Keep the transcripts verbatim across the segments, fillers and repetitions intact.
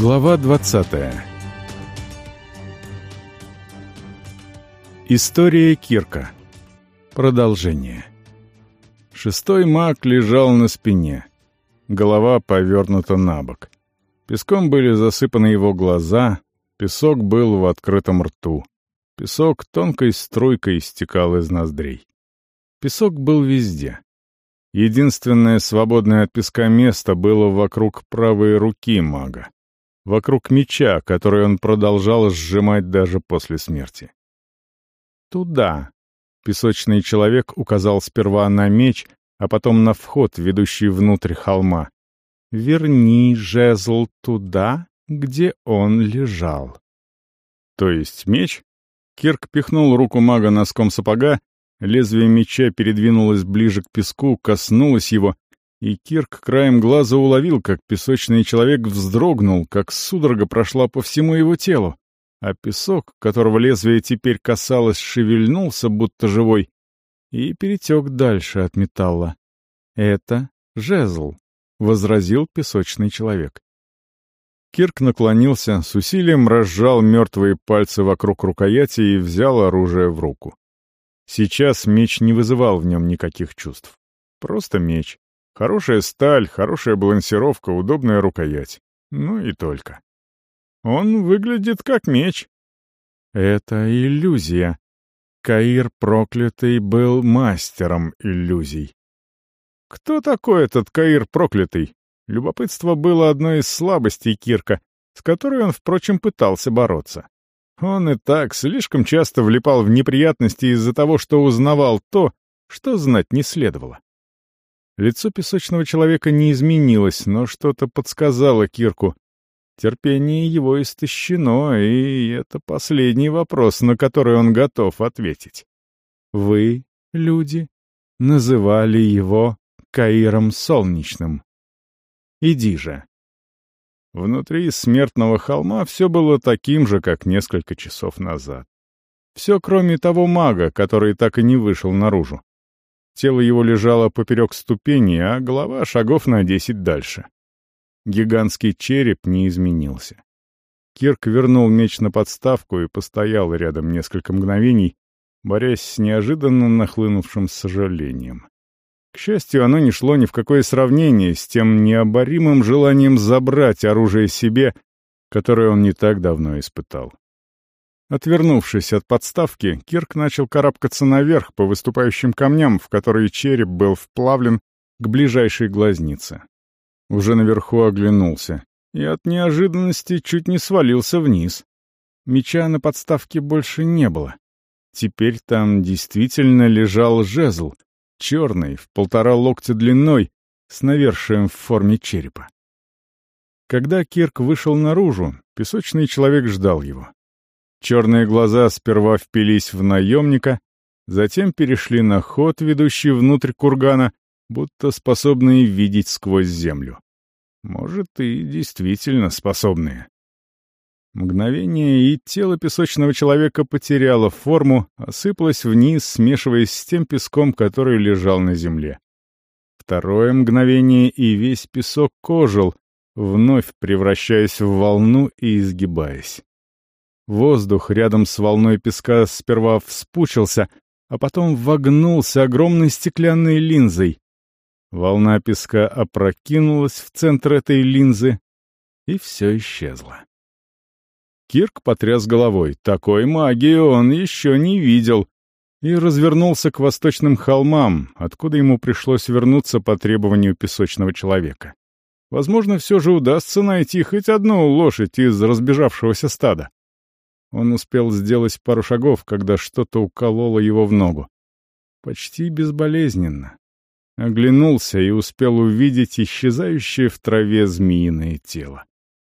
Глава двадцатая. История Кирка. Продолжение. Шестой маг лежал на спине. Голова повернута на бок. Песком были засыпаны его глаза, песок был в открытом рту. Песок тонкой струйкой стекал из ноздрей. Песок был везде. Единственное свободное от песка место было вокруг правой руки мага. Вокруг меча, который он продолжал сжимать даже после смерти. «Туда!» — песочный человек указал сперва на меч, а потом на вход, ведущий внутрь холма. «Верни жезл туда, где он лежал». «То есть меч?» Кирк пихнул руку мага носком сапога, лезвие меча передвинулось ближе к песку, коснулось его, и Кирк краем глаза уловил, как песочный человек вздрогнул, как судорога прошла по всему его телу, а песок, которого лезвие теперь касалось, шевельнулся, будто живой, и перетек дальше от металла. «Это жезл», — возразил песочный человек. Кирк наклонился, с усилием разжал мертвые пальцы вокруг рукояти и взял оружие в руку. Сейчас меч не вызывал в нем никаких чувств. Просто меч. Хорошая сталь, хорошая балансировка, удобная рукоять. Ну и только. Он выглядит как меч. Это иллюзия. Каир Проклятый был мастером иллюзий. Кто такой этот Каир Проклятый? Любопытство было одной из слабостей Кирка, с которой он, впрочем, пытался бороться. Он и так слишком часто влипал в неприятности из-за того, что узнавал то, что знать не следовало. Лицо песочного человека не изменилось, но что-то подсказало Кирку. Терпение его истощено, и это последний вопрос, на который он готов ответить. Вы, люди, называли его Каиром Солнечным. Иди же. Внутри смертного холма все было таким же, как несколько часов назад. Все, кроме того мага, который так и не вышел наружу. Тело его лежало поперек ступени, а голова шагов на десять дальше. Гигантский череп не изменился. Кирк вернул меч на подставку и постоял рядом несколько мгновений, борясь с неожиданно нахлынувшим сожалением. К счастью, оно не шло ни в какое сравнение с тем необоримым желанием забрать оружие себе, которое он не так давно испытал. Отвернувшись от подставки, Кирк начал карабкаться наверх по выступающим камням, в которые череп был вплавлен к ближайшей глазнице. Уже наверху оглянулся и от неожиданности чуть не свалился вниз. Меча на подставке больше не было. Теперь там действительно лежал жезл, черный, в полтора локтя длиной, с навершием в форме черепа. Когда Кирк вышел наружу, песочный человек ждал его. Черные глаза сперва впились в наемника, затем перешли на ход, ведущий внутрь кургана, будто способные видеть сквозь землю. Может, и действительно способные. Мгновение, и тело песочного человека потеряло форму, осыпалось вниз, смешиваясь с тем песком, который лежал на земле. Второе мгновение, и весь песок ожил, вновь превращаясь в волну и изгибаясь. Воздух рядом с волной песка сперва вспучился, а потом вогнулся огромной стеклянной линзой. Волна песка опрокинулась в центр этой линзы, и все исчезло. Кирк потряс головой. Такой магии он еще не видел. И развернулся к восточным холмам, откуда ему пришлось вернуться по требованию песочного человека. Возможно, все же удастся найти хоть одну лошадь из разбежавшегося стада. Он успел сделать пару шагов, когда что-то укололо его в ногу. Почти безболезненно. Оглянулся и успел увидеть исчезающее в траве змеиное тело.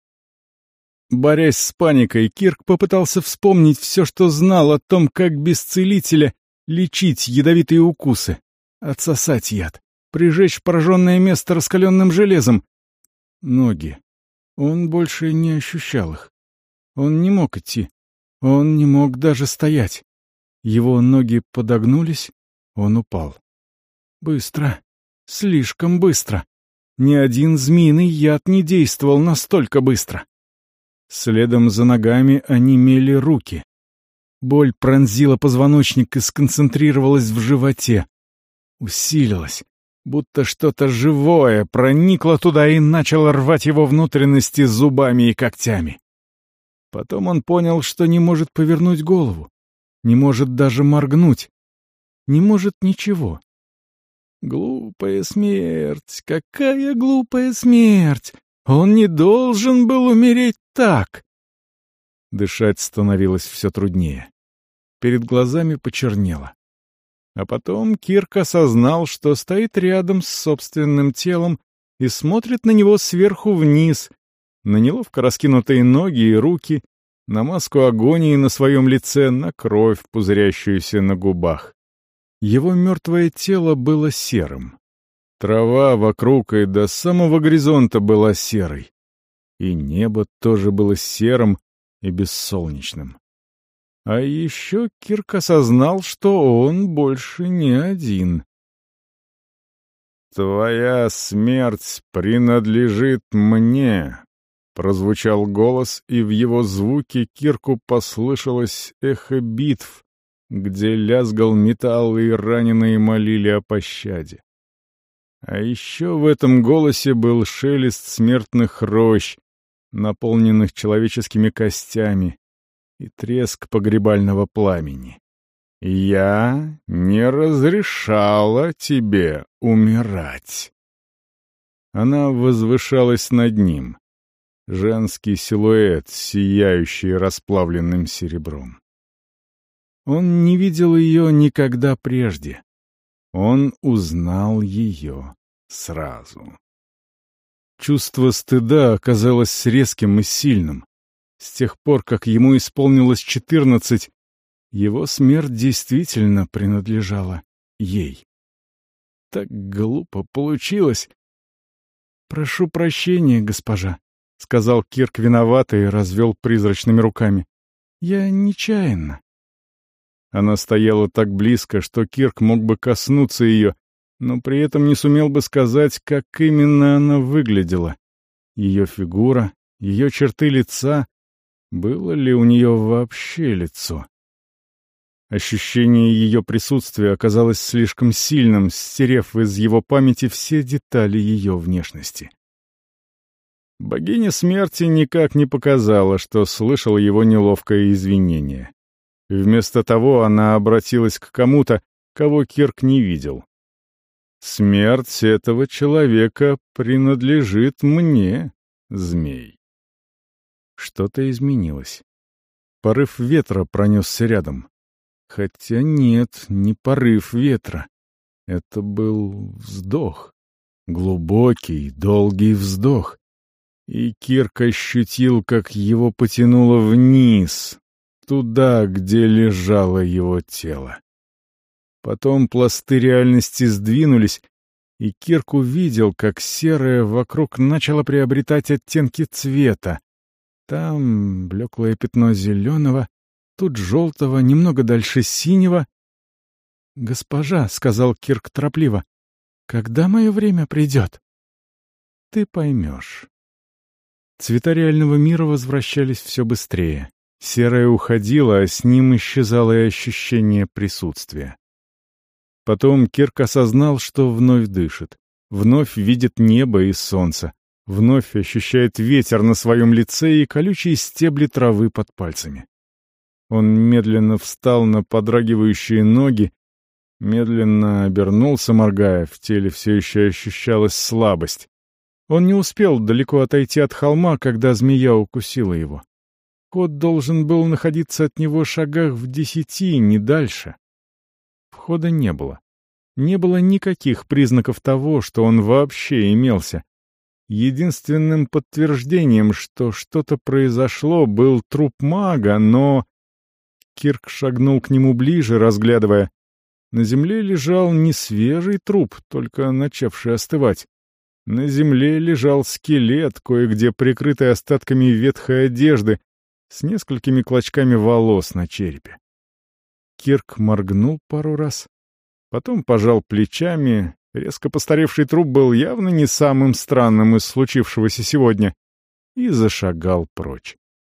Борясь с паникой, Кирк попытался вспомнить все, что знал о том, как без целителя лечить ядовитые укусы, отсосать яд, прижечь пораженное место раскаленным железом. Ноги. Он больше не ощущал их. Он не мог идти. Он не мог даже стоять. Его ноги подогнулись, он упал. Быстро. Слишком быстро. Ни один змеиный яд не действовал настолько быстро. Следом за ногами онемели руки. Боль пронзила позвоночник и сконцентрировалась в животе. Усилилась, будто что-то живое проникло туда и начало рвать его внутренности зубами и когтями. Потом он понял, что не может повернуть голову, не может даже моргнуть, не может ничего. Глупая смерть, какая глупая смерть! Он не должен был умереть так! Дышать становилось все труднее. Перед глазами почернело. А потом Кирк осознал, что стоит рядом с собственным телом и смотрит на него сверху вниз, на неловко раскинутые ноги и руки, на маску агонии на своем лице, на кровь, пузырящуюся на губах. Его мертвое тело было серым. Трава вокруг и до самого горизонта была серой. И небо тоже было серым и бессолнечным. А еще Кирк осознал, что он больше не один. «Твоя смерть принадлежит мне», — прозвучал голос, и в его звуке Кирку послышалось эхо битв, где лязгал металл и раненые молили о пощаде. А еще в этом голосе был шелест смертных рощ, наполненных человеческими костями, и треск погребального пламени. «Я не разрешала тебе умирать». Она возвышалась над ним, женский силуэт, сияющий расплавленным серебром. Он не видел ее никогда прежде. Он узнал ее сразу. Чувство стыда оказалось резким и сильным. С тех пор, как ему исполнилось четырнадцать, его смерть действительно принадлежала ей. Так глупо получилось. «Прошу прощения, госпожа», — сказал Кирк виновато и развел призрачными руками. «Я нечаянно». Она стояла так близко, что Кирк мог бы коснуться ее, но при этом не сумел бы сказать, как именно она выглядела. Ее фигура, ее черты лица, было ли у нее вообще лицо? Ощущение ее присутствия оказалось слишком сильным, стерев из его памяти все детали ее внешности. Богиня смерти никак не показала, что слышала его неловкое извинение. Вместо того она обратилась к кому-то, кого Кирк не видел. «Смерть этого человека принадлежит мне, змей». Что-то изменилось. Порыв ветра пронесся рядом. Хотя нет, не порыв ветра. Это был вздох. Глубокий, долгий вздох. И Кирк ощутил, как его потянуло вниз, туда, где лежало его тело. Потом пласты реальности сдвинулись, и Кирк увидел, как серое вокруг начало приобретать оттенки цвета. Там блеклое пятно зеленого, тут желтого, немного дальше синего. «Госпожа», — сказал Кирк торопливо, — «когда мое время придет?» «Ты поймешь». Цвета реального мира возвращались все быстрее. Серое уходило, а с ним исчезало и ощущение присутствия. Потом Кирк осознал, что вновь дышит, вновь видит небо и солнце, вновь ощущает ветер на своем лице и колючие стебли травы под пальцами. Он медленно встал на подрагивающие ноги, медленно обернулся, моргая, в теле все еще ощущалась слабость. Он не успел далеко отойти от холма, когда змея укусила его. Кот должен был находиться от него шагах в десяти, не дальше. Входа не было. Не было никаких признаков того, что он вообще имелся. Единственным подтверждением, что что-то произошло, был труп мага, но... Кирк шагнул к нему ближе, разглядывая. На земле лежал не свежий труп, только начавший остывать. На земле лежал скелет, кое-где прикрытый остатками ветхой одежды, с несколькими клочками волос на черепе. Кирк моргнул пару раз, потом пожал плечами. Резко постаревший труп был явно не самым странным из случившегося сегодня, и зашагал прочь.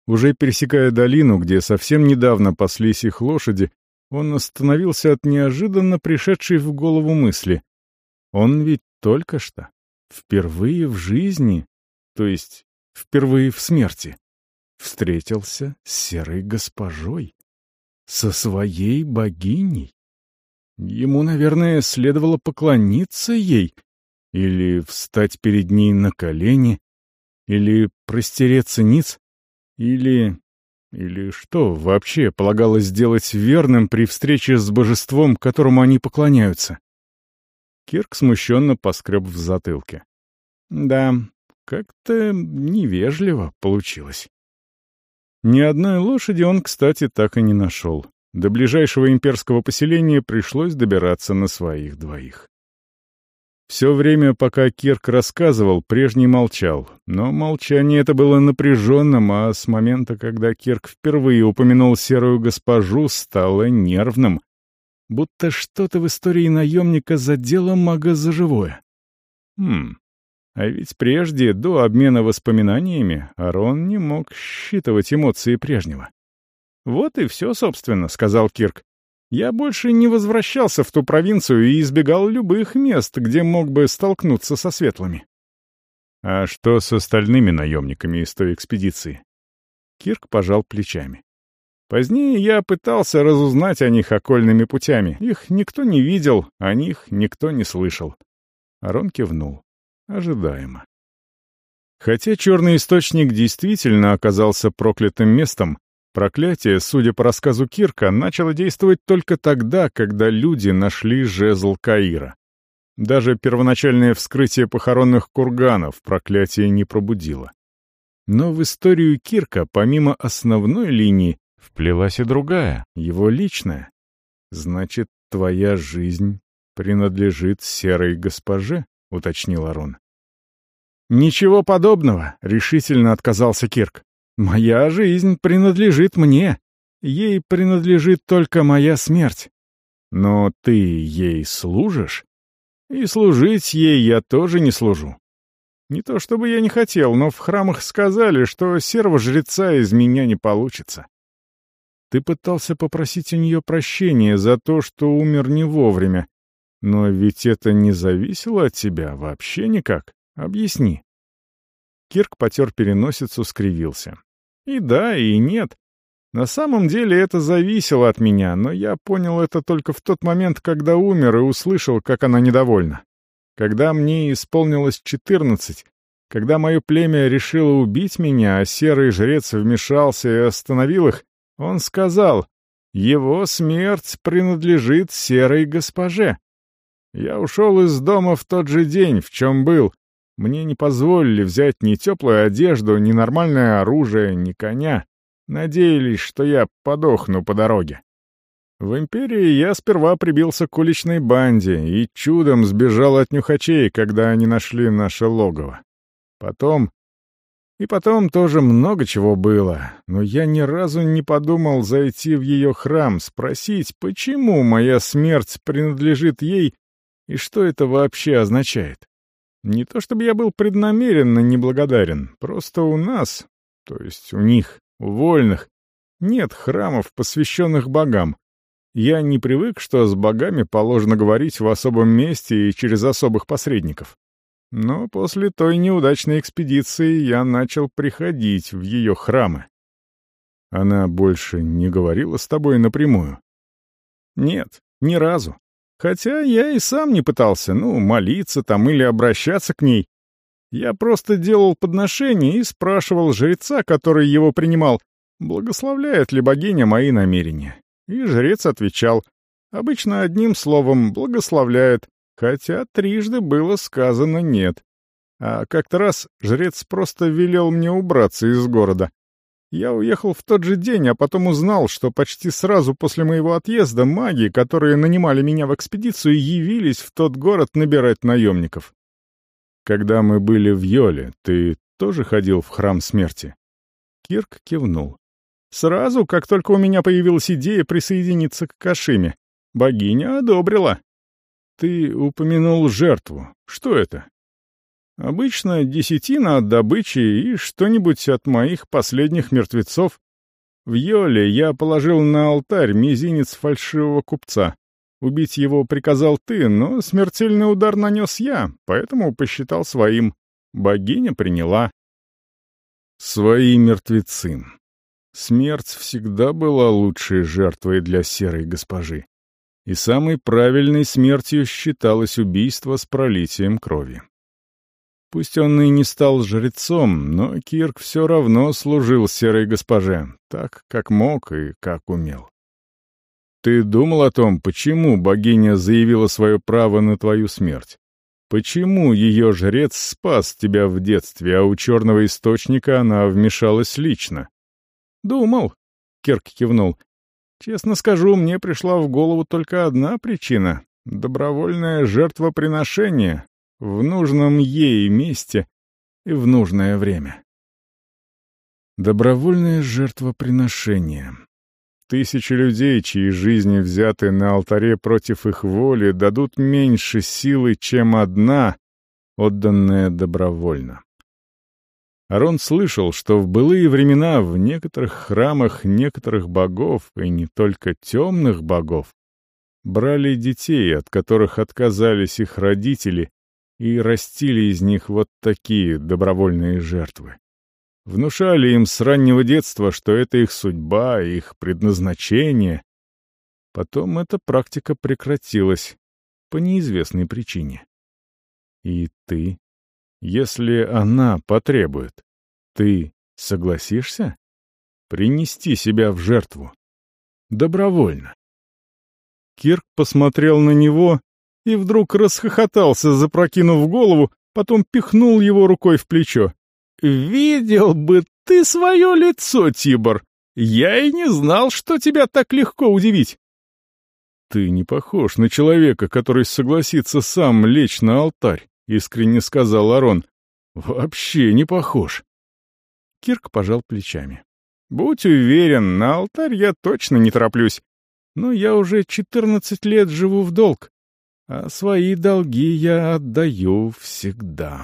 Уже пересекая долину, где совсем недавно паслись их лошади, он остановился от неожиданно пришедшей в голову мысли. Он ведь только что, впервые в жизни, то есть впервые в смерти, встретился с серой госпожой, со своей богиней. Ему, наверное, следовало поклониться ей, или встать перед ней на колени, или простереться ниц, или... или что вообще полагалось сделать верным при встрече с божеством, которому они поклоняются? Кирк смущенно поскреб в затылке. Да, как-то невежливо получилось. Ни одной лошади он, кстати, так и не нашел. До ближайшего имперского поселения пришлось добираться на своих двоих. Все время, пока Кирк рассказывал, прежний молчал, но молчание это было напряженным, а с момента, когда Кирк впервые упомянул серую госпожу, стало нервным, будто что-то в истории наемника задело мага за живое. Хм, а ведь прежде, до обмена воспоминаниями, Арон не мог считывать эмоции прежнего. «Вот и все, собственно», — сказал Кирк. «Я больше не возвращался в ту провинцию и избегал любых мест, где мог бы столкнуться со светлыми». «А что с остальными наемниками из той экспедиции?» Кирк пожал плечами. «Позднее я пытался разузнать о них окольными путями. Их никто не видел, о них никто не слышал». Арон кивнул. Ожидаемо. Хотя черный источник действительно оказался проклятым местом, проклятие, судя по рассказу Кирка, начало действовать только тогда, когда люди нашли жезл Каира. Даже первоначальное вскрытие похоронных курганов проклятие не пробудило. Но в историю Кирка, помимо основной линии, вплелась и другая, его личная. «Значит, твоя жизнь принадлежит серой госпоже?» — уточнил Арон. «Ничего подобного», — решительно отказался Кирк. «Моя жизнь принадлежит мне. Ей принадлежит только моя смерть. Но ты ей служишь? И служить ей я тоже не служу. Не то чтобы я не хотел, но в храмах сказали, что серого жреца из меня не получится. Ты пытался попросить у нее прощения за то, что умер не вовремя. Но ведь это не зависело от тебя вообще никак. Объясни». Кирк потер переносицу, скривился. И да, и нет. На самом деле это зависело от меня, но я понял это только в тот момент, когда умер и услышал, как она недовольна. Когда мне исполнилось четырнадцать, когда мое племя решило убить меня, а серый жрец вмешался и остановил их, он сказал: «Его смерть принадлежит серой госпоже». Я ушел из дома в тот же день, в чем был. Мне не позволили взять ни теплую одежду, ни нормальное оружие, ни коня. Надеялись, что я подохну по дороге. В империи я сперва прибился к уличной банде и чудом сбежал от нюхачей, когда они нашли наше логово. Потом... И потом тоже много чего было, но я ни разу не подумал зайти в ее храм, спросить, почему моя смерть принадлежит ей и что это вообще означает. Не то чтобы я был преднамеренно неблагодарен, просто у нас, то есть у них, у вольных, нет храмов, посвященных богам. Я не привык, что с богами положено говорить в особом месте и через особых посредников. Но после той неудачной экспедиции я начал приходить в ее храмы. Она больше не говорила с тобой напрямую? Нет, ни разу. Хотя я и сам не пытался, ну, молиться там или обращаться к ней. Я просто делал подношения и спрашивал жреца, который его принимал, благословляет ли богиня мои намерения. И жрец отвечал, обычно одним словом «благословляет», хотя трижды было сказано «нет». А как-то раз жрец просто велел мне убраться из города. Я уехал в тот же день, а потом узнал, что почти сразу после моего отъезда маги, которые нанимали меня в экспедицию, явились в тот город набирать наемников. Когда мы были в Йоле, ты тоже ходил в храм смерти? Кирк кивнул. Сразу, как только у меня появилась идея присоединиться к Кашиме, богиня одобрила. Ты упомянул жертву. Что это? Обычно десятина от добычи и что-нибудь от моих последних мертвецов. В Йоле я положил на алтарь мизинец фальшивого купца. Убить его приказал ты, но смертельный удар нанес я, поэтому посчитал своим. Богиня приняла. Свои мертвецы. Смерть всегда была лучшей жертвой для серой госпожи. И самой правильной смертью считалось убийство с пролитием крови. Пусть он и не стал жрецом, но Кирк все равно служил серой госпоже, так, как мог и как умел. Ты думал о том, почему богиня заявила свое право на твою смерть? Почему ее жрец спас тебя в детстве, а у черного источника она вмешалась лично? Думал, Кирк кивнул. Честно скажу, мне пришла в голову только одна причина — добровольное жертвоприношение в нужном ей месте и в нужное время. Добровольное жертвоприношение. Тысячи людей, чьи жизни взяты на алтаре против их воли, дадут меньше силы, чем одна, отданная добровольно. Арон слышал, что в былые времена в некоторых храмах некоторых богов, и не только темных богов, брали детей, от которых отказались их родители, и растили из них вот такие добровольные жертвы. Внушали им с раннего детства, что это их судьба, их предназначение. Потом эта практика прекратилась по неизвестной причине. И ты, если она потребует, ты согласишься принести себя в жертву? Добровольно. Кирк посмотрел на него и вдруг расхохотался, запрокинув голову, потом пихнул его рукой в плечо. «Видел бы ты свое лицо, Тибор! Я и не знал, что тебя так легко удивить!» «Ты не похож на человека, который согласится сам лечь на алтарь», — искренне сказал Арон. «Вообще не похож». Кирк пожал плечами. «Будь уверен, на алтарь я точно не тороплюсь. Но я уже четырнадцать лет живу в долг, а свои долги я отдаю всегда».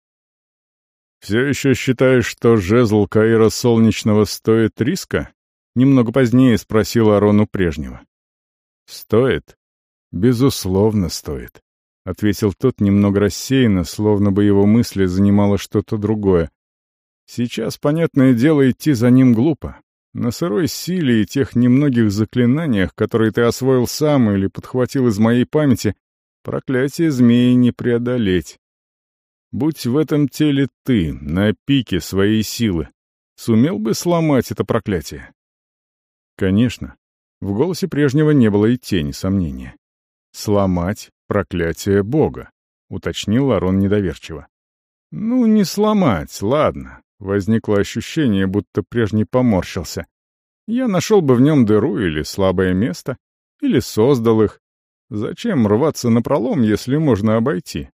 «Все еще считаешь, что жезл Каира Солнечного стоит риска?» Немного позднее спросил Арон у прежнего. «Стоит? Безусловно, стоит», — ответил тот немного рассеянно, словно бы его мысли занимало что-то другое. «Сейчас, понятное дело, идти за ним глупо. На сырой силе и тех немногих заклинаниях, которые ты освоил сам или подхватил из моей памяти, проклятие змеи не преодолеть. Будь в этом теле ты, на пике своей силы, сумел бы сломать это проклятие?» «Конечно». В голосе прежнего не было и тени сомнения. «Сломать проклятие Бога», — уточнил Арон недоверчиво. «Ну, не сломать, ладно». Возникло ощущение, будто прежний поморщился. «Я нашел бы в нем дыру или слабое место, или создал их. Зачем рваться напролом, если можно обойти?»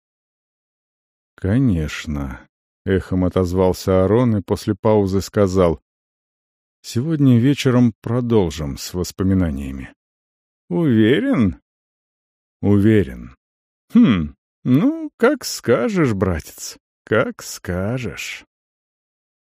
«Конечно», — эхом отозвался Арон и после паузы сказал. «Сегодня вечером продолжим с воспоминаниями». «Уверен?» «Уверен». «Хм, ну, как скажешь, братец, как скажешь».